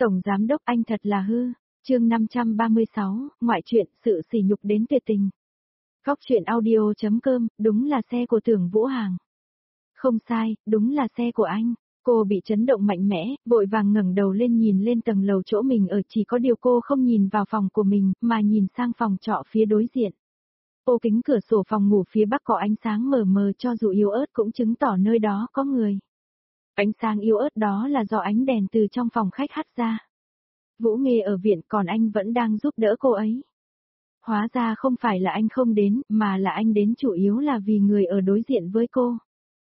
Tổng giám đốc anh thật là hư. Chương 536, ngoại truyện, sự sỉ nhục đến tuyệt tình. Góc truyện audio.com, đúng là xe của Tưởng Vũ Hàng. Không sai, đúng là xe của anh. Cô bị chấn động mạnh mẽ, vội vàng ngẩng đầu lên nhìn lên tầng lầu chỗ mình ở, chỉ có điều cô không nhìn vào phòng của mình, mà nhìn sang phòng trọ phía đối diện. Ô kính cửa sổ phòng ngủ phía bắc có ánh sáng mờ mờ, cho dù yếu ớt cũng chứng tỏ nơi đó có người. Ánh sáng yếu ớt đó là do ánh đèn từ trong phòng khách hắt ra. Vũ Nghê ở viện, còn anh vẫn đang giúp đỡ cô ấy. Hóa ra không phải là anh không đến, mà là anh đến chủ yếu là vì người ở đối diện với cô.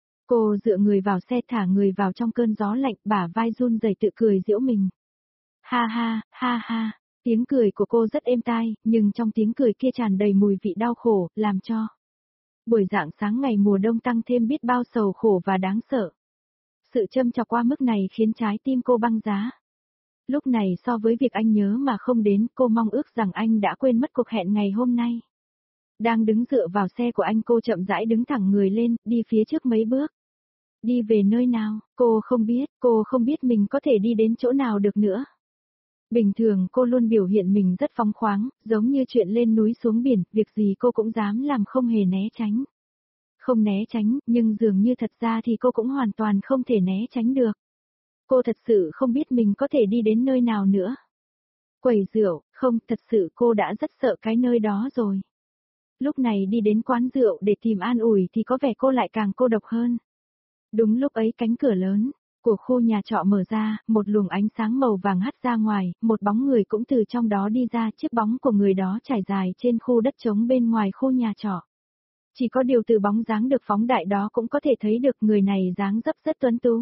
Cô dựa người vào xe, thả người vào trong cơn gió lạnh, bả vai run rẩy tự cười giễu mình. Ha ha, ha ha, tiếng cười của cô rất êm tai, nhưng trong tiếng cười kia tràn đầy mùi vị đau khổ, làm cho buổi rạng sáng ngày mùa đông tăng thêm biết bao sầu khổ và đáng sợ. Sự châm chọc qua mức này khiến trái tim cô băng giá. Lúc này so với việc anh nhớ mà không đến, cô mong ước rằng anh đã quên mất cuộc hẹn ngày hôm nay. Đang đứng dựa vào xe của anh, cô chậm rãi đứng thẳng người lên, đi phía trước mấy bước. Đi về nơi nào, cô không biết mình có thể đi đến chỗ nào được nữa. Bình thường cô luôn biểu hiện mình rất phóng khoáng, giống như chuyện lên núi xuống biển, việc gì cô cũng dám làm, không hề né tránh. Không né tránh, nhưng dường như thật ra thì cô cũng hoàn toàn không thể né tránh được. Cô thật sự không biết mình có thể đi đến nơi nào nữa. Quầy rượu, không, thật sự cô đã rất sợ cái nơi đó rồi. Lúc này đi đến quán rượu để tìm an ủi thì có vẻ cô lại càng cô độc hơn. Đúng lúc ấy cánh cửa lớn của khu nhà trọ mở ra, một luồng ánh sáng màu vàng hắt ra ngoài, một bóng người cũng từ trong đó đi ra, chiếc bóng của người đó trải dài trên khu đất trống bên ngoài khu nhà trọ. Chỉ có điều từ bóng dáng được phóng đại đó cũng có thể thấy được người này dáng dấp rất tuấn tú.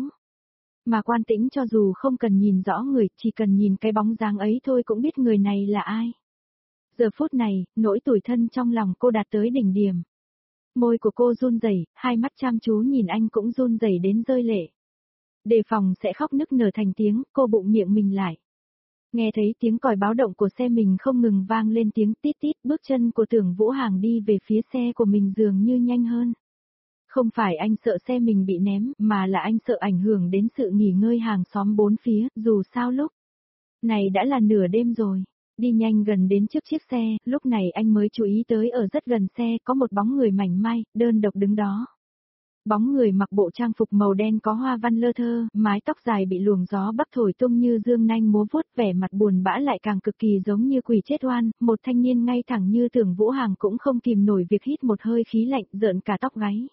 Mà Quan Tĩnh cho dù không cần nhìn rõ người, chỉ cần nhìn cái bóng dáng ấy thôi cũng biết người này là ai. Giờ phút này, nỗi tủi thân trong lòng cô đạt tới đỉnh điểm. Môi của cô run rẩy, hai mắt chăm chú nhìn anh cũng run rẩy đến rơi lệ. Đề phòng sẽ khóc nức nở thành tiếng, cô bụng miệng mình lại. Nghe thấy tiếng còi báo động của xe mình không ngừng vang lên tiếng tít tít, bước chân của Tưởng Vũ Hàng đi về phía xe của mình dường như nhanh hơn. Không phải anh sợ xe mình bị ném, mà là anh sợ ảnh hưởng đến sự nghỉ ngơi hàng xóm bốn phía, dù sao lúc này đã là nửa đêm rồi. Đi nhanh gần đến trước chiếc xe, lúc này anh mới chú ý tới ở rất gần xe có một bóng người mảnh mai, đơn độc đứng đó. Bóng người mặc bộ trang phục màu đen có hoa văn lơ thơ, mái tóc dài bị luồng gió bắc thổi tung như dương nanh múa vuốt, vẻ mặt buồn bã lại càng cực kỳ giống như quỷ chết oan. Một thanh niên ngay thẳng như Tưởng Vũ Hàng cũng không kìm nổi việc hít một hơi khí lạnh, rợn cả tóc gáy.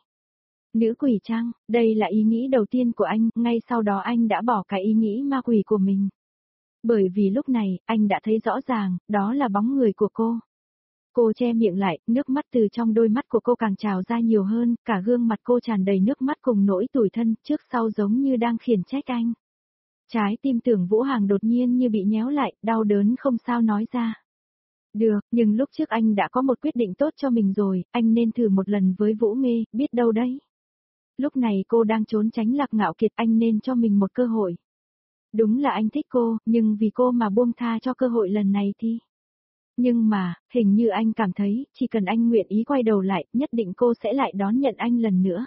Nữ quỷ trang, đây là ý nghĩ đầu tiên của anh, ngay sau đó anh đã bỏ cái ý nghĩ ma quỷ của mình. Bởi vì lúc này, anh đã thấy rõ ràng, đó là bóng người của cô. Cô che miệng lại, nước mắt từ trong đôi mắt của cô càng trào ra nhiều hơn, cả gương mặt cô tràn đầy nước mắt cùng nỗi tủi thân, trước sau giống như đang khiển trách anh. Trái tim Tưởng Vũ Hàng đột nhiên như bị nhéo lại, đau đớn không sao nói ra. Được, nhưng lúc trước anh đã có một quyết định tốt cho mình rồi, anh nên thử một lần với Vũ Nghê, biết đâu đấy. Lúc này cô đang trốn tránh Lạc Ngạo Kiệt, anh nên cho mình một cơ hội. Đúng là anh thích cô, nhưng vì cô mà buông tha cho cơ hội lần này thì... Nhưng mà, hình như anh cảm thấy, chỉ cần anh nguyện ý quay đầu lại, nhất định cô sẽ lại đón nhận anh lần nữa.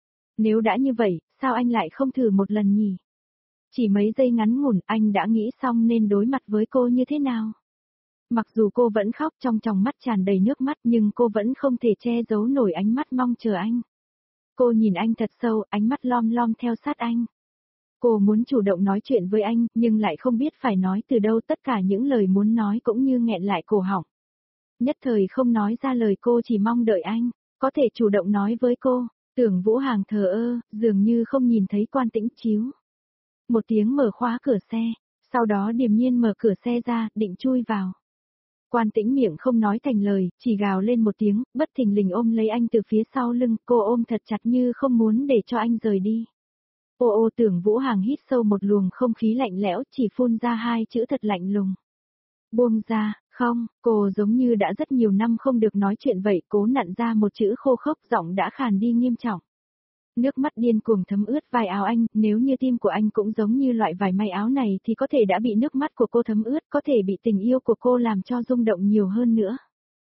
Nếu đã như vậy, sao anh lại không thử một lần nhỉ? Chỉ mấy giây ngắn ngủn, anh đã nghĩ xong nên đối mặt với cô như thế nào? Mặc dù cô vẫn khóc, trong tròng mắt tràn đầy nước mắt, nhưng cô vẫn không thể che giấu nổi ánh mắt mong chờ anh. Cô nhìn anh thật sâu, ánh mắt lom lom theo sát anh. Cô muốn chủ động nói chuyện với anh, nhưng lại không biết phải nói từ đâu, tất cả những lời muốn nói cũng như nghẹn lại cổ họng. Nhất thời không nói ra lời, cô chỉ mong đợi anh có thể chủ động nói với cô. Tưởng Vũ Hàng thờ ơ, dường như không nhìn thấy Quan Tĩnh chíu một tiếng mở khóa cửa xe, sau đó điềm nhiên mở cửa xe ra, định chui vào. Quan Tĩnh miệng không nói thành lời, chỉ gào lên một tiếng, bất thình lình ôm lấy anh từ phía sau lưng, cô ôm thật chặt như không muốn để cho anh rời đi. Ô Tưởng Vũ Hàng hít sâu một luồng không khí lạnh lẽo, chỉ phun ra hai chữ thật lạnh lùng. Buông ra, không, cô giống như đã rất nhiều năm không được nói chuyện vậy, cố nặn ra một chữ khô khốc, giọng đã khàn đi nghiêm trọng. Nước mắt điên cuồng thấm ướt vai áo anh, nếu như tim của anh cũng giống như loại vải may áo này thì có thể đã bị nước mắt của cô thấm ướt, có thể bị tình yêu của cô làm cho rung động nhiều hơn nữa.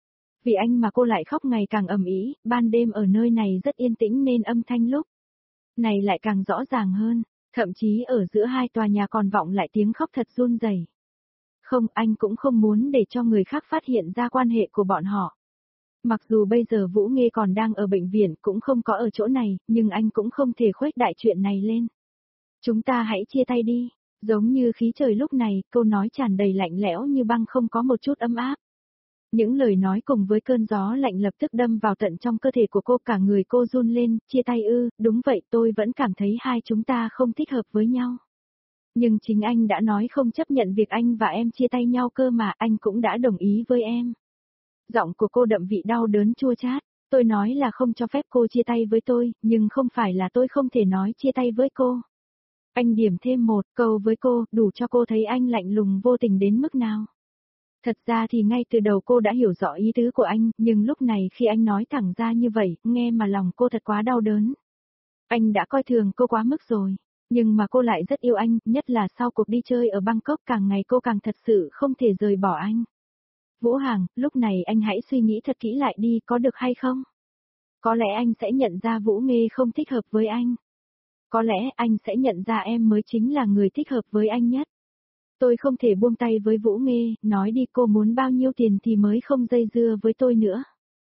Vì anh mà cô lại khóc ngày càng ầm ĩ, ban đêm ở nơi này rất yên tĩnh nên âm thanh lúc này lại càng rõ ràng hơn. Thậm chí ở giữa hai tòa nhà còn vọng lại tiếng khóc thật run rẩy. Không, anh cũng không muốn để cho người khác phát hiện ra quan hệ của bọn họ. Mặc dù bây giờ Vũ Nghê còn đang ở bệnh viện cũng không có ở chỗ này, nhưng anh cũng không thể khuếch đại chuyện này lên. Chúng ta hãy chia tay đi, giống như khí trời lúc này, câu nói tràn đầy lạnh lẽo như băng không có một chút ấm áp. Những lời nói cùng với cơn gió lạnh lập tức đâm vào tận trong cơ thể của cô, cả người cô run lên, chia tay ư, đúng vậy, tôi vẫn cảm thấy hai chúng ta không thích hợp với nhau. Nhưng chính anh đã nói không chấp nhận việc anh và em chia tay nhau cơ mà, anh cũng đã đồng ý với em. Giọng của cô đậm vị đau đớn chua chát, tôi nói là không cho phép cô chia tay với tôi, nhưng không phải là tôi không thể nói chia tay với cô. Anh điểm thêm một câu với cô, đủ cho cô thấy anh lạnh lùng vô tình đến mức nào. Thật ra thì ngay từ đầu cô đã hiểu rõ ý tứ của anh, nhưng lúc này khi anh nói thẳng ra như vậy, nghe mà lòng cô thật quá đau đớn. Anh đã coi thường cô quá mức rồi, nhưng mà cô lại rất yêu anh, nhất là sau cuộc đi chơi ở Bangkok, càng ngày cô càng thật sự không thể rời bỏ anh. Vũ Hàng, lúc này anh hãy suy nghĩ thật kỹ lại đi, có được hay không? Có lẽ anh sẽ nhận ra Vũ Nghê không thích hợp với anh. Có lẽ anh sẽ nhận ra em mới chính là người thích hợp với anh nhất. Tôi không thể buông tay với Vũ Nghê, nói đi cô muốn bao nhiêu tiền thì mới không dây dưa với tôi nữa.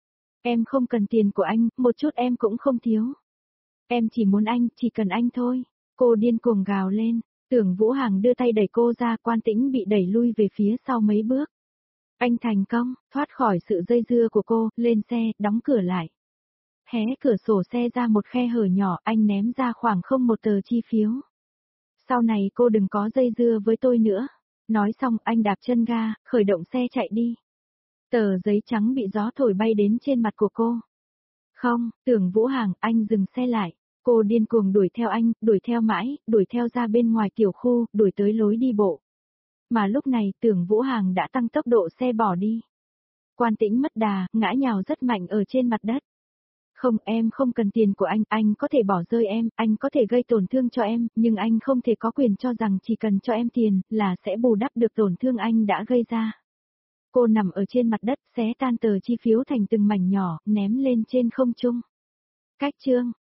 Em không cần tiền của anh, một chút em cũng không thiếu. Em chỉ muốn anh, chỉ cần anh thôi. Cô điên cuồng gào lên, Tưởng Vũ Hàng đưa tay đẩy cô ra, Quan Tĩnh bị đẩy lui về phía sau mấy bước. Anh thành công, thoát khỏi sự dây dưa của cô, lên xe, đóng cửa lại. Hé cửa sổ xe ra một khe hở nhỏ, anh ném ra khoảng không một tờ chi phiếu. Sau này cô đừng có dây dưa với tôi nữa. Nói xong anh đạp chân ga, khởi động xe chạy đi. Tờ giấy trắng bị gió thổi bay đến trên mặt của cô. Không, Tưởng Vũ Hàng, anh dừng xe lại. Cô điên cuồng đuổi theo anh, đuổi theo mãi, đuổi theo ra bên ngoài tiểu khu, đuổi tới lối đi bộ. Mà lúc này Tưởng Vũ Hàng đã tăng tốc độ xe bỏ đi. Quan Tĩnh mất đà, ngã nhào rất mạnh ở trên mặt đất. Không, em không cần tiền của anh có thể bỏ rơi em, anh có thể gây tổn thương cho em, nhưng anh không thể có quyền cho rằng chỉ cần cho em tiền, là sẽ bù đắp được tổn thương anh đã gây ra. Cô nằm ở trên mặt đất, xé tan tờ chi phiếu thành từng mảnh nhỏ, ném lên trên không trung. Cách chương